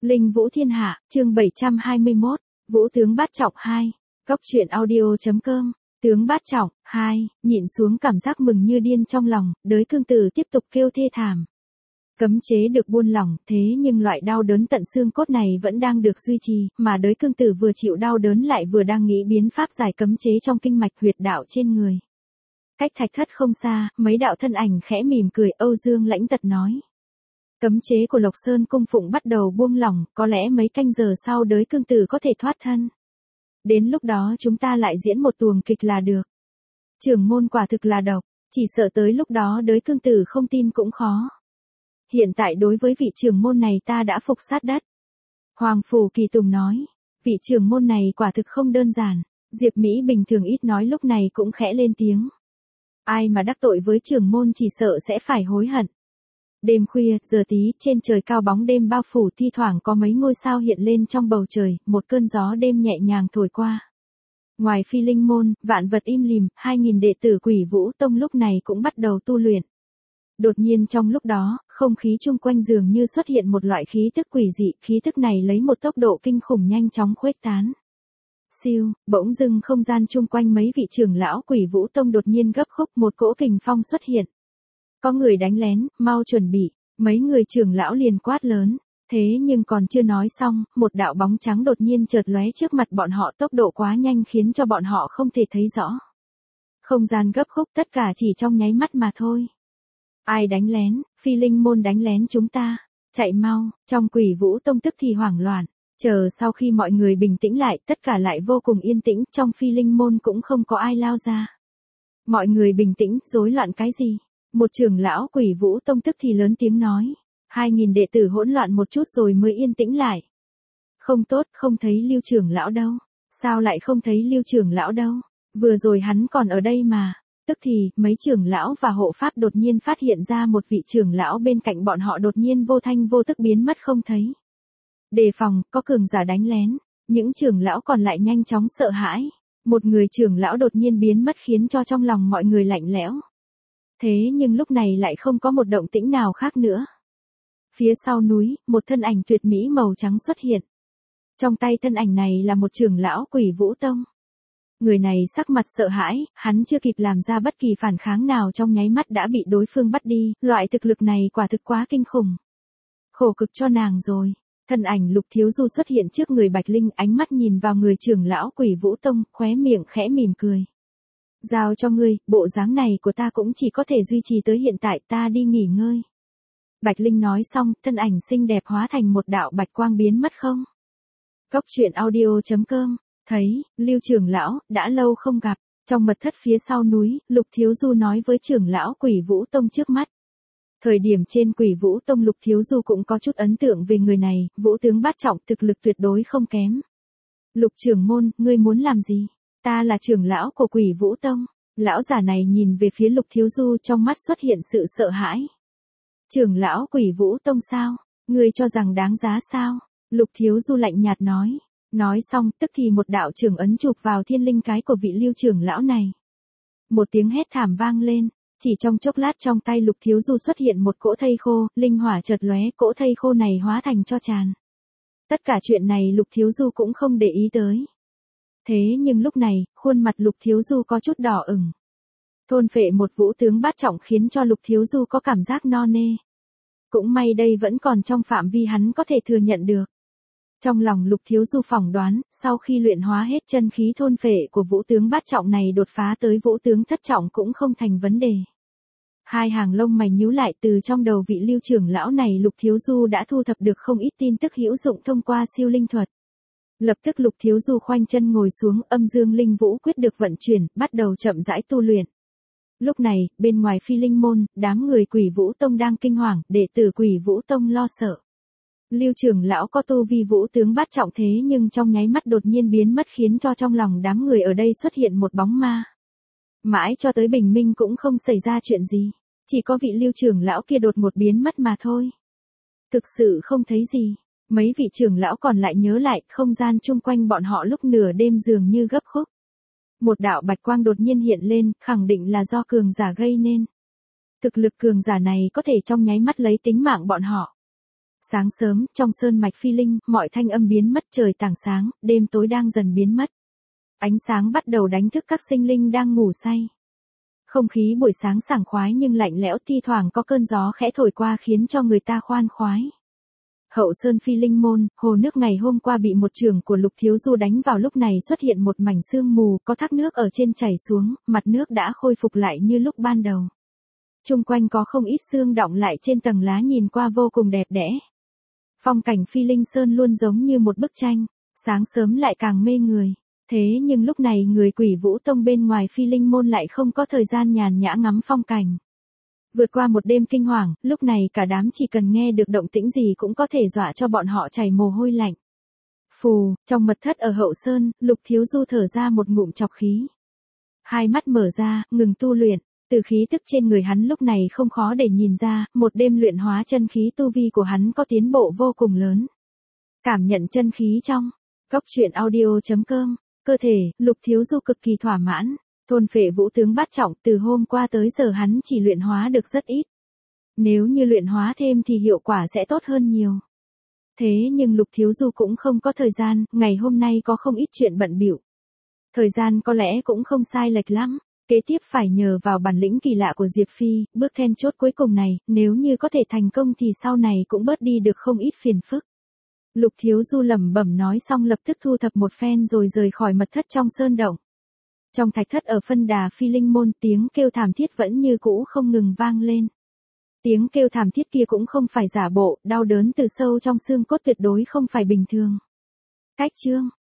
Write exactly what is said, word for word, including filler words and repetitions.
Linh Vũ Thiên Hạ, chương bảy trăm hai mươi mốt, Vũ tướng Bát Trọng hai, Cốc truyện audio.com, tướng Bát Trọng, hai, nhịn xuống cảm giác mừng như điên trong lòng, đới cương tử tiếp tục kêu thê thảm. Cấm chế được buông lỏng, thế nhưng loại đau đớn tận xương cốt này vẫn đang được duy trì, mà đới cương tử vừa chịu đau đớn lại vừa đang nghĩ biến pháp giải cấm chế trong kinh mạch huyệt đạo trên người. Cách thạch thất không xa, mấy đạo thân ảnh khẽ mỉm cười, Âu Dương Lãnh Tật nói. Cấm chế của Lộc Sơn cung phụng bắt đầu buông lỏng, có lẽ mấy canh giờ sau đới cương tử có thể thoát thân. Đến lúc đó chúng ta lại diễn một tuồng kịch là được. Trưởng môn quả thực là độc, chỉ sợ tới lúc đó đới cương tử không tin cũng khó. Hiện tại đối với vị trưởng môn này ta đã phục sát đất. Hoàng Phủ Kỳ Tùng nói, vị trưởng môn này quả thực không đơn giản. Diệp Mỹ bình thường ít nói lúc này cũng khẽ lên tiếng. Ai mà đắc tội với trưởng môn chỉ sợ sẽ phải hối hận. Đêm khuya, giờ tí, trên trời cao bóng đêm bao phủ, thi thoảng có mấy ngôi sao hiện lên trong bầu trời, một cơn gió đêm nhẹ nhàng thổi qua. Ngoài Phi Linh môn, vạn vật im lìm, hai nghìn đệ tử Quỷ Vũ Tông lúc này cũng bắt đầu tu luyện. Đột nhiên trong lúc đó, không khí chung quanh dường như xuất hiện một loại khí tức quỷ dị, khí tức này lấy một tốc độ kinh khủng nhanh chóng khuếch tán. Siêu, bỗng dưng không gian chung quanh mấy vị trưởng lão Quỷ Vũ Tông đột nhiên gấp khúc, một cỗ kình phong xuất hiện. Có người đánh lén, mau chuẩn bị, mấy người trưởng lão liền quát lớn, thế nhưng còn chưa nói xong, một đạo bóng trắng đột nhiên chợt lóe trước mặt bọn họ, tốc độ quá nhanh khiến cho bọn họ không thể thấy rõ. Không gian gấp khúc, tất cả chỉ trong nháy mắt mà thôi. Ai đánh lén? Phi Linh môn đánh lén chúng ta, chạy mau, trong Quỷ Vũ Tông tức thì hoảng loạn, chờ sau khi mọi người bình tĩnh lại, tất cả lại vô cùng yên tĩnh, trong Phi Linh môn cũng không có ai lao ra. Mọi người bình tĩnh, rối loạn cái gì? Một trưởng lão Quỷ Vũ Tông tức thì lớn tiếng nói, hai nghìn đệ tử hỗn loạn một chút rồi mới yên tĩnh lại. Không tốt, không thấy Lưu trưởng lão đâu. Sao lại không thấy Lưu trưởng lão đâu? Vừa rồi hắn còn ở đây mà. Tức thì, mấy trưởng lão và hộ pháp đột nhiên phát hiện ra một vị trưởng lão bên cạnh bọn họ đột nhiên vô thanh vô tức biến mất không thấy. Đề phòng, có cường giả đánh lén. Những trưởng lão còn lại nhanh chóng sợ hãi. Một người trưởng lão đột nhiên biến mất khiến cho trong lòng mọi người lạnh lẽo. Thế nhưng lúc này lại không có một động tĩnh nào khác nữa. Phía sau núi, một thân ảnh tuyệt mỹ màu trắng xuất hiện. Trong tay thân ảnh này là một trưởng lão Quỷ Vũ Tông. Người này sắc mặt sợ hãi, hắn chưa kịp làm ra bất kỳ phản kháng nào trong nháy mắt đã bị đối phương bắt đi, loại thực lực này quả thực quá kinh khủng. Khổ cực cho nàng rồi. Thân ảnh Lục Thiếu Du xuất hiện trước người Bạch Linh, ánh mắt nhìn vào người trưởng lão Quỷ Vũ Tông, khóe miệng khẽ mỉm cười. Giao cho ngươi, bộ dáng này của ta cũng chỉ có thể duy trì tới hiện tại, ta đi nghỉ ngơi. Bạch Linh nói xong, thân ảnh xinh đẹp hóa thành một đạo bạch quang biến mất không. Cốc truyện audio.com, thấy, Lưu trưởng lão, đã lâu không gặp, trong mật thất phía sau núi, Lục Thiếu Du nói với trưởng lão Quỷ Vũ Tông trước mắt. Thời điểm trên Quỷ Vũ Tông Lục Thiếu Du cũng có chút ấn tượng về người này, Vũ tướng Bát Trọng, thực lực tuyệt đối không kém. Lục trưởng môn, ngươi muốn làm gì? Ta là trưởng lão của Quỷ Vũ Tông. Lão giả này nhìn về phía Lục Thiếu Du, trong mắt xuất hiện sự sợ hãi. Trưởng lão Quỷ Vũ Tông sao? Ngươi cho rằng đáng giá sao? Lục Thiếu Du lạnh nhạt nói. Nói xong, tức thì một đạo trưởng ấn chụp vào thiên linh cái của vị Lưu trưởng lão này. Một tiếng hét thảm vang lên, chỉ trong chốc lát trong tay Lục Thiếu Du xuất hiện một cỗ thây khô, linh hỏa chợt lóe, cỗ thây khô này hóa thành tro tàn. Tất cả chuyện này Lục Thiếu Du cũng không để ý tới. Thế nhưng lúc này, khuôn mặt Lục Thiếu Du có chút đỏ ửng. Thôn phệ một vũ tướng bát trọng khiến cho Lục Thiếu Du có cảm giác no nê. Cũng may đây vẫn còn trong phạm vi hắn có thể thừa nhận được. Trong lòng Lục Thiếu Du phỏng đoán, sau khi luyện hóa hết chân khí thôn phệ của vũ tướng bát trọng này đột phá tới vũ tướng thất trọng cũng không thành vấn đề. Hai hàng lông mày nhíu lại, từ trong đầu vị Lưu trưởng lão này Lục Thiếu Du đã thu thập được không ít tin tức hữu dụng thông qua siêu linh thuật. Lập tức Lục Thiếu Du khoanh chân ngồi xuống, âm dương linh vũ quyết được vận chuyển, bắt đầu chậm rãi tu luyện. Lúc này, bên ngoài Phi Linh môn, đám người Quỷ Vũ Tông đang kinh hoàng, đệ tử Quỷ Vũ Tông lo sợ. Lưu trưởng lão có tu vi vũ tướng bát trọng thế nhưng trong nháy mắt đột nhiên biến mất khiến cho trong lòng đám người ở đây xuất hiện một bóng ma. Mãi cho tới bình minh cũng không xảy ra chuyện gì, chỉ có vị Lưu trưởng lão kia đột ngột biến mất mà thôi. Thực sự không thấy gì. Mấy vị trưởng lão còn lại nhớ lại, không gian chung quanh bọn họ lúc nửa đêm dường như gấp khúc. Một đạo bạch quang đột nhiên hiện lên, khẳng định là do cường giả gây nên. Thực lực cường giả này có thể trong nháy mắt lấy tính mạng bọn họ. Sáng sớm, trong sơn mạch Phi Linh, mọi thanh âm biến mất, trời tảng sáng, đêm tối đang dần biến mất. Ánh sáng bắt đầu đánh thức các sinh linh đang ngủ say. Không khí buổi sáng sảng khoái nhưng lạnh lẽo, thi thoảng có cơn gió khẽ thổi qua khiến cho người ta khoan khoái. Hậu Sơn Phi Linh Môn, hồ nước ngày hôm qua bị một chưởng của Lục Thiếu Du đánh vào, lúc này xuất hiện một mảnh sương mù, có thác nước ở trên chảy xuống, mặt nước đã khôi phục lại như lúc ban đầu. Chung quanh có không ít sương đọng lại trên tầng lá, nhìn qua vô cùng đẹp đẽ. Phong cảnh Phi Linh Sơn luôn giống như một bức tranh, sáng sớm lại càng mê người. Thế nhưng lúc này người Quỷ Vũ Tông bên ngoài Phi Linh Môn lại không có thời gian nhàn nhã ngắm phong cảnh. Vượt qua một đêm kinh hoàng, lúc này cả đám chỉ cần nghe được động tĩnh gì cũng có thể dọa cho bọn họ chảy mồ hôi lạnh. Phù, trong mật thất ở Hậu Sơn, Lục Thiếu Du thở ra một ngụm trọc khí. Hai mắt mở ra, ngừng tu luyện, từ khí tức trên người hắn lúc này không khó để nhìn ra, một đêm luyện hóa chân khí tu vi của hắn có tiến bộ vô cùng lớn. Cảm nhận chân khí trong Cốc Truyện Audio chấm com, cơ thể, Lục Thiếu Du cực kỳ thỏa mãn. Thôn phệ vũ tướng bát trọng, từ hôm qua tới giờ hắn chỉ luyện hóa được rất ít. Nếu như luyện hóa thêm thì hiệu quả sẽ tốt hơn nhiều. Thế nhưng Lục Thiếu Du cũng không có thời gian, ngày hôm nay có không ít chuyện bận bịu. Thời gian có lẽ cũng không sai lệch lắm, kế tiếp phải nhờ vào bản lĩnh kỳ lạ của Diệp Phi, bước then chốt cuối cùng này, nếu như có thể thành công thì sau này cũng bớt đi được không ít phiền phức. Lục Thiếu Du lẩm bẩm nói xong lập tức thu thập một phen rồi rời khỏi mật thất trong sơn động. Trong thạch thất ở phân đà Phi Linh Môn, tiếng kêu thảm thiết vẫn như cũ không ngừng vang lên. Tiếng kêu thảm thiết kia cũng không phải giả bộ, đau đớn từ sâu trong xương cốt tuyệt đối không phải bình thường. Cách chương